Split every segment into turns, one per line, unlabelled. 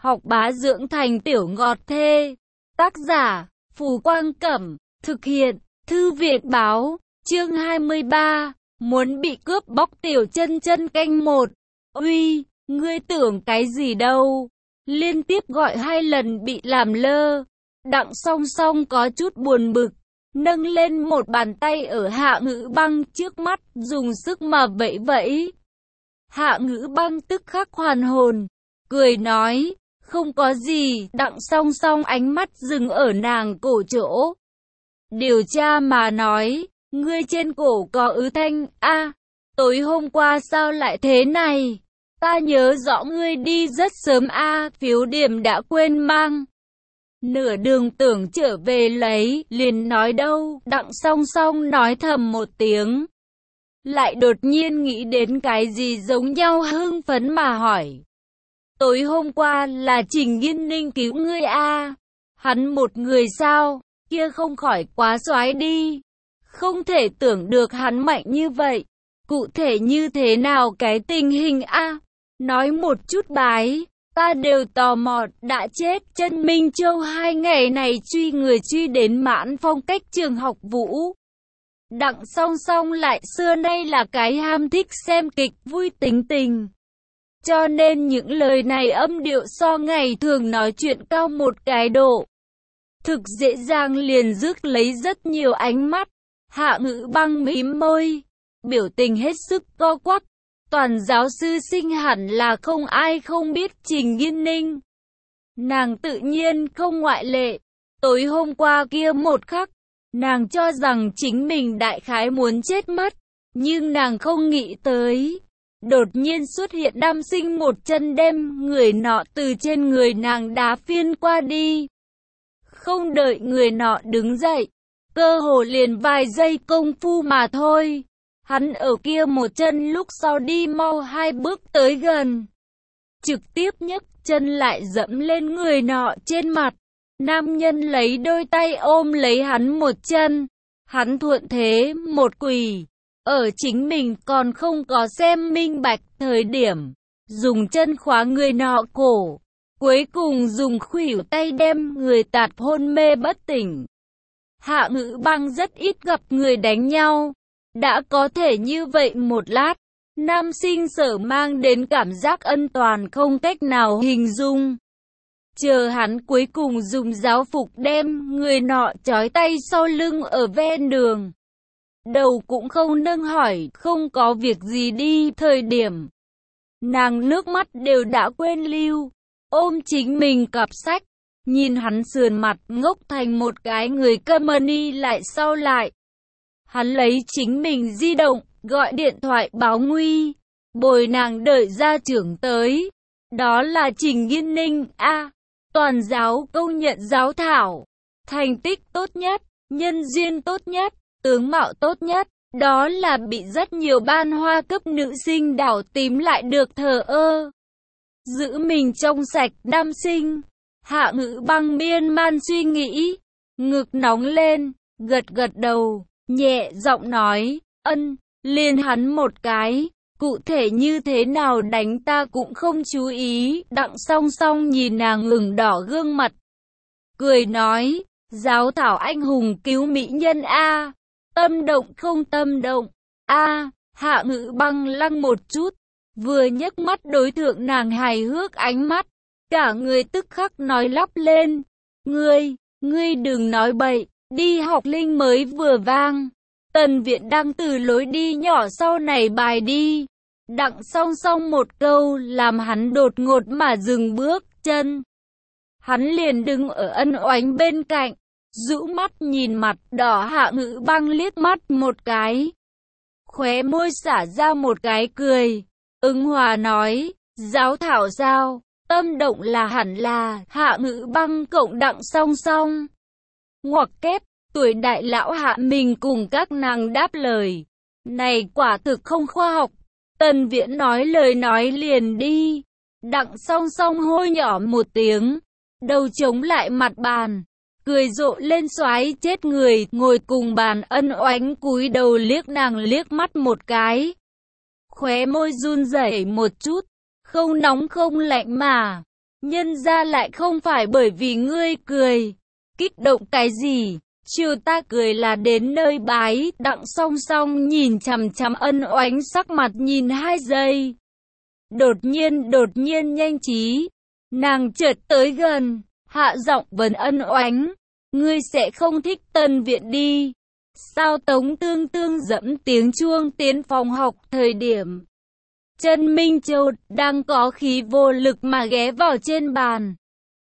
học bá dưỡng thành tiểu ngọt thê. Tác giả, Phù Quang Cẩm. Thực hiện, Thư viện Báo. Chương 23. Muốn bị cướp bóc tiểu chân chân canh 1. Uy, ngươi tưởng cái gì đâu? Liên tiếp gọi 2 lần bị làm lơ. Đặng Song Song có chút buồn bực, nâng lên một bàn tay ở Hạ Ngữ Băng trước mắt, dùng sức mà vẫy vẫy. Hạ Ngữ Băng tức khắc hoàn hồn, cười nói, không có gì. Đặng Song Song ánh mắt dừng ở nàng cổ chỗ. Điều tra mà nói, ngươi trên cổ có ứ thanh. Tối hôm qua sao lại thế này? Ta nhớ rõ ngươi đi rất sớm phiếu điểm đã quên mang. Nửa đường tưởng trở về lấy, liền nói đâu. Đặng Song Song nói thầm một tiếng, lại đột nhiên nghĩ đến cái gì giống nhau, hưng phấn mà hỏi. Tối hôm qua là Trình Nghiên Ninh cứu ngươi Hắn một người sao? Kia không khỏi quá xoái đi. Không thể tưởng được hắn mạnh như vậy. Cụ thể như thế nào cái tình hình Nói một chút bái. Ta đều tò mò. Đã chết chân Minh Châu 2 ngày này truy người truy đến Mãn Phong cách trường học Vũ. Đặng Song Song lại xưa nay là cái ham thích xem kịch vui tính tình, cho nên những lời này âm điệu so ngày thường nói chuyện cao một cái độ. Thực dễ dàng liền rước lấy rất nhiều ánh mắt. Hạ Ngữ Băng mím môi, biểu tình hết sức co quắp. Toàn giáo sư sinh hẳn là không ai không biết Trình Nghiên Ninh. Nàng tự nhiên không ngoại lệ. Tối hôm qua kia một khắc, nàng cho rằng chính mình đại khái muốn chết mất. Nhưng nàng không nghĩ tới, đột nhiên xuất hiện nam sinh một chân đem người nọ từ trên người nàng đá phiên qua đi. Không đợi người nọ đứng dậy, cơ hồ liền vài giây công phu mà thôi. Hắn ở kia một chân lúc sau đi mau 2 bước tới gần, trực tiếp nhấc chân lại dẫm lên người nọ trên mặt. Nam nhân lấy đôi tay ôm lấy hắn một chân. Hắn thuận thế một quỳ, ở chính mình còn không có xem minh bạch thời điểm, dùng chân khóa người nọ cổ, cuối cùng dùng khuỷu tay đem người tạt hôn mê bất tỉnh. Hạ Ngữ Băng rất ít gặp người đánh nhau. Đã có thể như vậy một lát, nam sinh sở mang đến cảm giác ân toàn không cách nào hình dung. Chờ hắn cuối cùng dùng giáo phục đem người nọ trói tay sau lưng ở ven đường, đầu cũng không nâng hỏi không có việc gì đi. Thời điểm nàng nước mắt đều đã quên lưu, ôm chính mình cặp sách, nhìn hắn sườn mặt ngốc thành một cái người company lại sau lại. Hắn lấy chính mình di động, gọi điện thoại báo nguy, bồi nàng đợi gia trưởng tới. Đó là Trình Nghiên Ninh toàn giáo công nhận giáo thảo, thành tích tốt nhất, nhân duyên tốt nhất, tướng mạo tốt nhất. Đó là bị rất nhiều ban hoa cấp nữ sinh đảo tím lại được thờ ơ. Giữ mình trong sạch nam sinh. Hạ Ngữ Băng miên man suy nghĩ, ngực nóng lên, gật gật đầu, nhẹ giọng nói, liền hắn một cái, cụ thể như thế nào đánh ta cũng không chú ý. Đặng Song Song nhìn nàng ửng đỏ gương mặt, cười nói, giáo thảo anh hùng cứu mỹ nhân tâm động không tâm động Hạ Ngữ Băng lăng một chút, vừa nhấc mắt đối thượng nàng hài hước ánh mắt, cả người tức khắc nói lắp lên, ngươi đừng nói bậy. Đi học Linh mới vừa vang, Tần Viện đang từ lối đi nhỏ sau này bài đi. Đặng Song Song một câu làm hắn đột ngột mà dừng bước chân. Hắn liền đứng ở Ân Oánh bên cạnh, rũ mắt nhìn mặt đỏ Hạ Ngữ Băng liếc mắt một cái, khóe môi xả ra một cái cười, ứng hòa nói, giáo thảo sao? Tâm động là hẳn là Hạ Ngữ Băng cộng Đặng Song Song. Ngoặc kép, tuổi đại lão Hạ mình cùng các nàng đáp lời. Này quả thực không khoa học. Tần Viễn nói lời nói liền đi. Đặng Song Song hôi nhỏ một tiếng, đầu chống lại mặt bàn, cười rộ lên xoái chết người. Ngồi cùng bàn Ân Oánh cúi đầu liếc nàng liếc mắt một cái, khóe môi run rẩy một chút, không nóng không lạnh mà Nhân ra lại không phải bởi vì ngươi cười. Kích động cái gì? Chiều ta cười là đến nơi bái, Đặng Song Song nhìn chằm chằm Ân Oánh sắc mặt nhìn 2 giây. Đột nhiên nhanh trí. Nàng chợt tới gần, hạ giọng vấn Ân Oánh. Ngươi sẽ không thích Tân Viện đi. Sao Tống Tương Tương dẫm tiếng chuông tiến phòng học thời điểm. Trần Minh Châu đang có khí vô lực mà ghé vào trên bàn.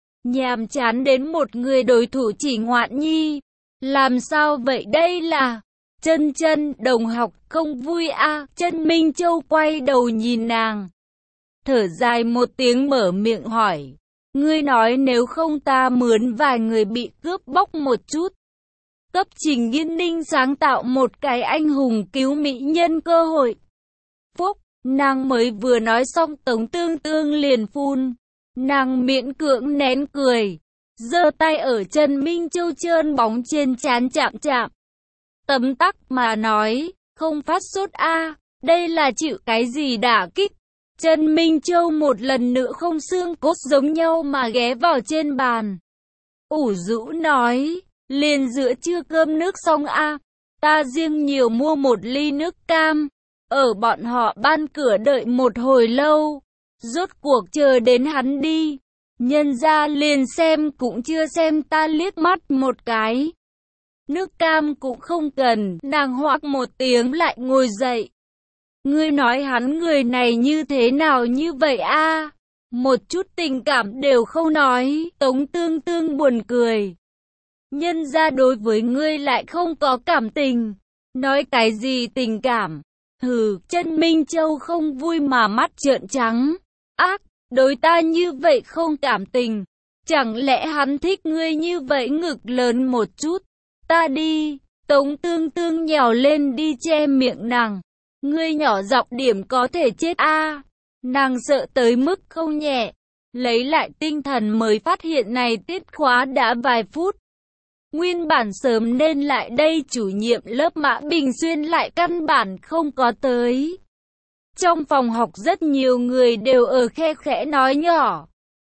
Nhàm chán đến một người đối thủ chỉ Ngoạn Nhi. Làm sao vậy đây là? Chân đồng học không vui à? Trần Minh Châu quay đầu nhìn nàng. Thở dài một tiếng mở miệng hỏi. Ngươi nói nếu không ta mướn vài người bị cướp bóc một chút. Cấp Trình Nghiên Ninh sáng tạo một cái anh hùng cứu mỹ nhân cơ hội. Phúc, nàng mới vừa nói xong Tống Tương Tương liền phun. Nàng miễn cưỡng nén cười. Giơ tay ở Trần Minh Châu trơn bóng trên trán chạm chạm. Tấm tắc mà nói, không phát sốt a, đây là chịu cái gì đả kích. Trần Minh Châu một lần nữa không xương cốt giống nhau mà ghé vào trên bàn. Ủ rũ nói, liền giữa trưa cơm nước xong a, ta riêng nhiều mua một ly nước cam. Ở bọn họ ban cửa đợi một hồi lâu, rốt cuộc chờ đến hắn đi. Nhân ra liền xem cũng chưa xem ta liếc mắt một cái. Nước cam cũng không cần, nàng hoắc một tiếng lại ngồi dậy. Ngươi nói hắn người này như thế nào như vậy a? Một chút tình cảm đều không nói. Tống Tương Tương buồn cười. Nhân ra đối với ngươi lại không có cảm tình. Nói cái gì tình cảm? Hừ, Trần Minh Châu không vui mà mắt trợn trắng. Ác, đối ta như vậy không cảm tình. Chẳng lẽ hắn thích ngươi như vậy ngực lớn một chút? Ta đi. Tống Tương Tương nhào lên đi che miệng nàng. Ngươi nhỏ giọng điểm có thể chết a. Nàng sợ tới mức không nhẹ. Lấy lại tinh thần mới phát hiện này tiết khóa đã vài phút. Nguyên bản sớm nên lại đây chủ nhiệm lớp Mã Bình Xuyên lại căn bản không có tới. Trong phòng học rất nhiều người đều ở khe khẽ nói nhỏ.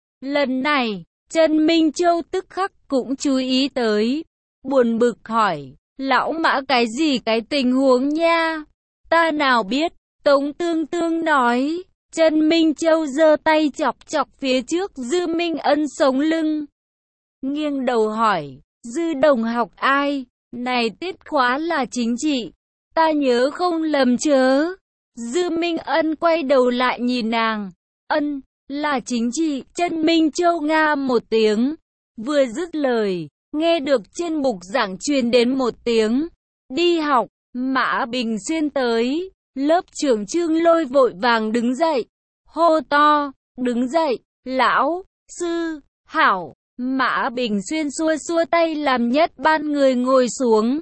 Lần này, Trần Minh Châu tức khắc cũng chú ý tới. Buồn bực hỏi, lão Mã cái gì cái tình huống nha? Ta nào biết, Tống Tương Tương nói. Trần Minh Châu giơ tay chọc chọc phía trước Dư Minh Ân sống lưng. Nghiêng đầu hỏi, Dư đồng học ai? Này tiết khóa là chính trị. Ta nhớ không lầm chớ. Dư Minh Ân quay đầu lại nhìn nàng. Ân, là chính trị. Trần Minh Châu nga một tiếng. Vừa dứt lời, nghe được trên bục giảng truyền đến một tiếng. Đi học, Mã Bình Xuyên tới. Lớp trưởng Trương Lôi vội vàng đứng dậy. Hô to, đứng dậy, lão, sư, hảo. Mã Bình Xuyên xua xua tay làm nhất ban người ngồi xuống.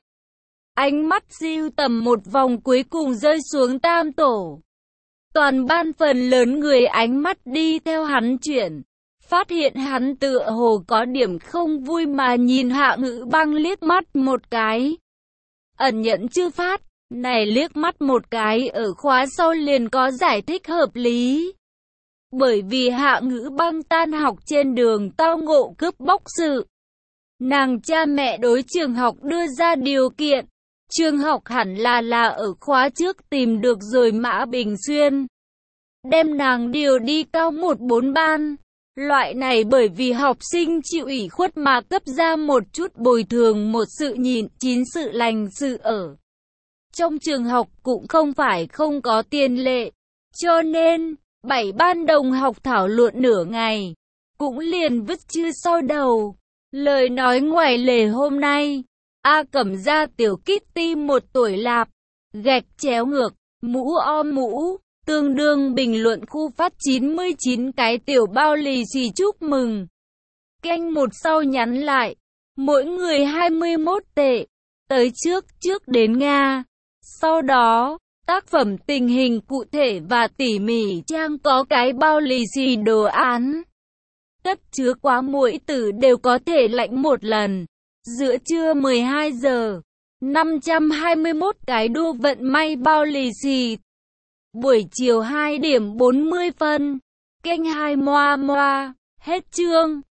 Ánh mắt siêu tầm một vòng cuối cùng rơi xuống tam tổ. Toàn ban phần lớn người ánh mắt đi theo hắn chuyển. Phát hiện hắn tựa hồ có điểm không vui mà nhìn Hạ Ngữ Băng liếc mắt một cái. Ẩn nhận chưa phát, này liếc mắt một cái ở khóa sau liền có giải thích hợp lý. Bởi vì Hạ Ngữ Băng tan học trên đường tao ngộ cướp bóc sự. Nàng cha mẹ đối trường học đưa ra điều kiện. Trường học hẳn là ở khóa trước tìm được rồi Mã Bình Xuyên. Đem nàng điều đi cao 14 ban. Loại này bởi vì học sinh chịu ủy khuất mà cấp ra một chút bồi thường một sự nhịn 9 sự lành sự ở. Trong trường học cũng không phải không có tiền lệ. Cho nên, 7 ban đồng học thảo luận nửa ngày. Cũng liền vứt chưa sau đầu. Lời nói ngoài lề hôm nay. A Cẩm ra tiểu Kitty 1 tuổi lạp. Gạch chéo ngược, mũ om mũ. Tương đương bình luận khu phát 99 cái tiểu bao lì xì chúc mừng. Canh một sau nhắn lại. Mỗi người 21 tệ. Tới trước đến Nga. Sau đó, tác phẩm tình hình cụ thể và tỉ mỉ trang có cái bao lì xì đồ án. Tất chứa quá mỗi từ đều có thể lãnh một lần. Giữa trưa 12 giờ. 521 cái đua vận may bao lì xì. Buổi chiều 2 điểm 40 phân. Kênh 2 moa moa. Hết chương.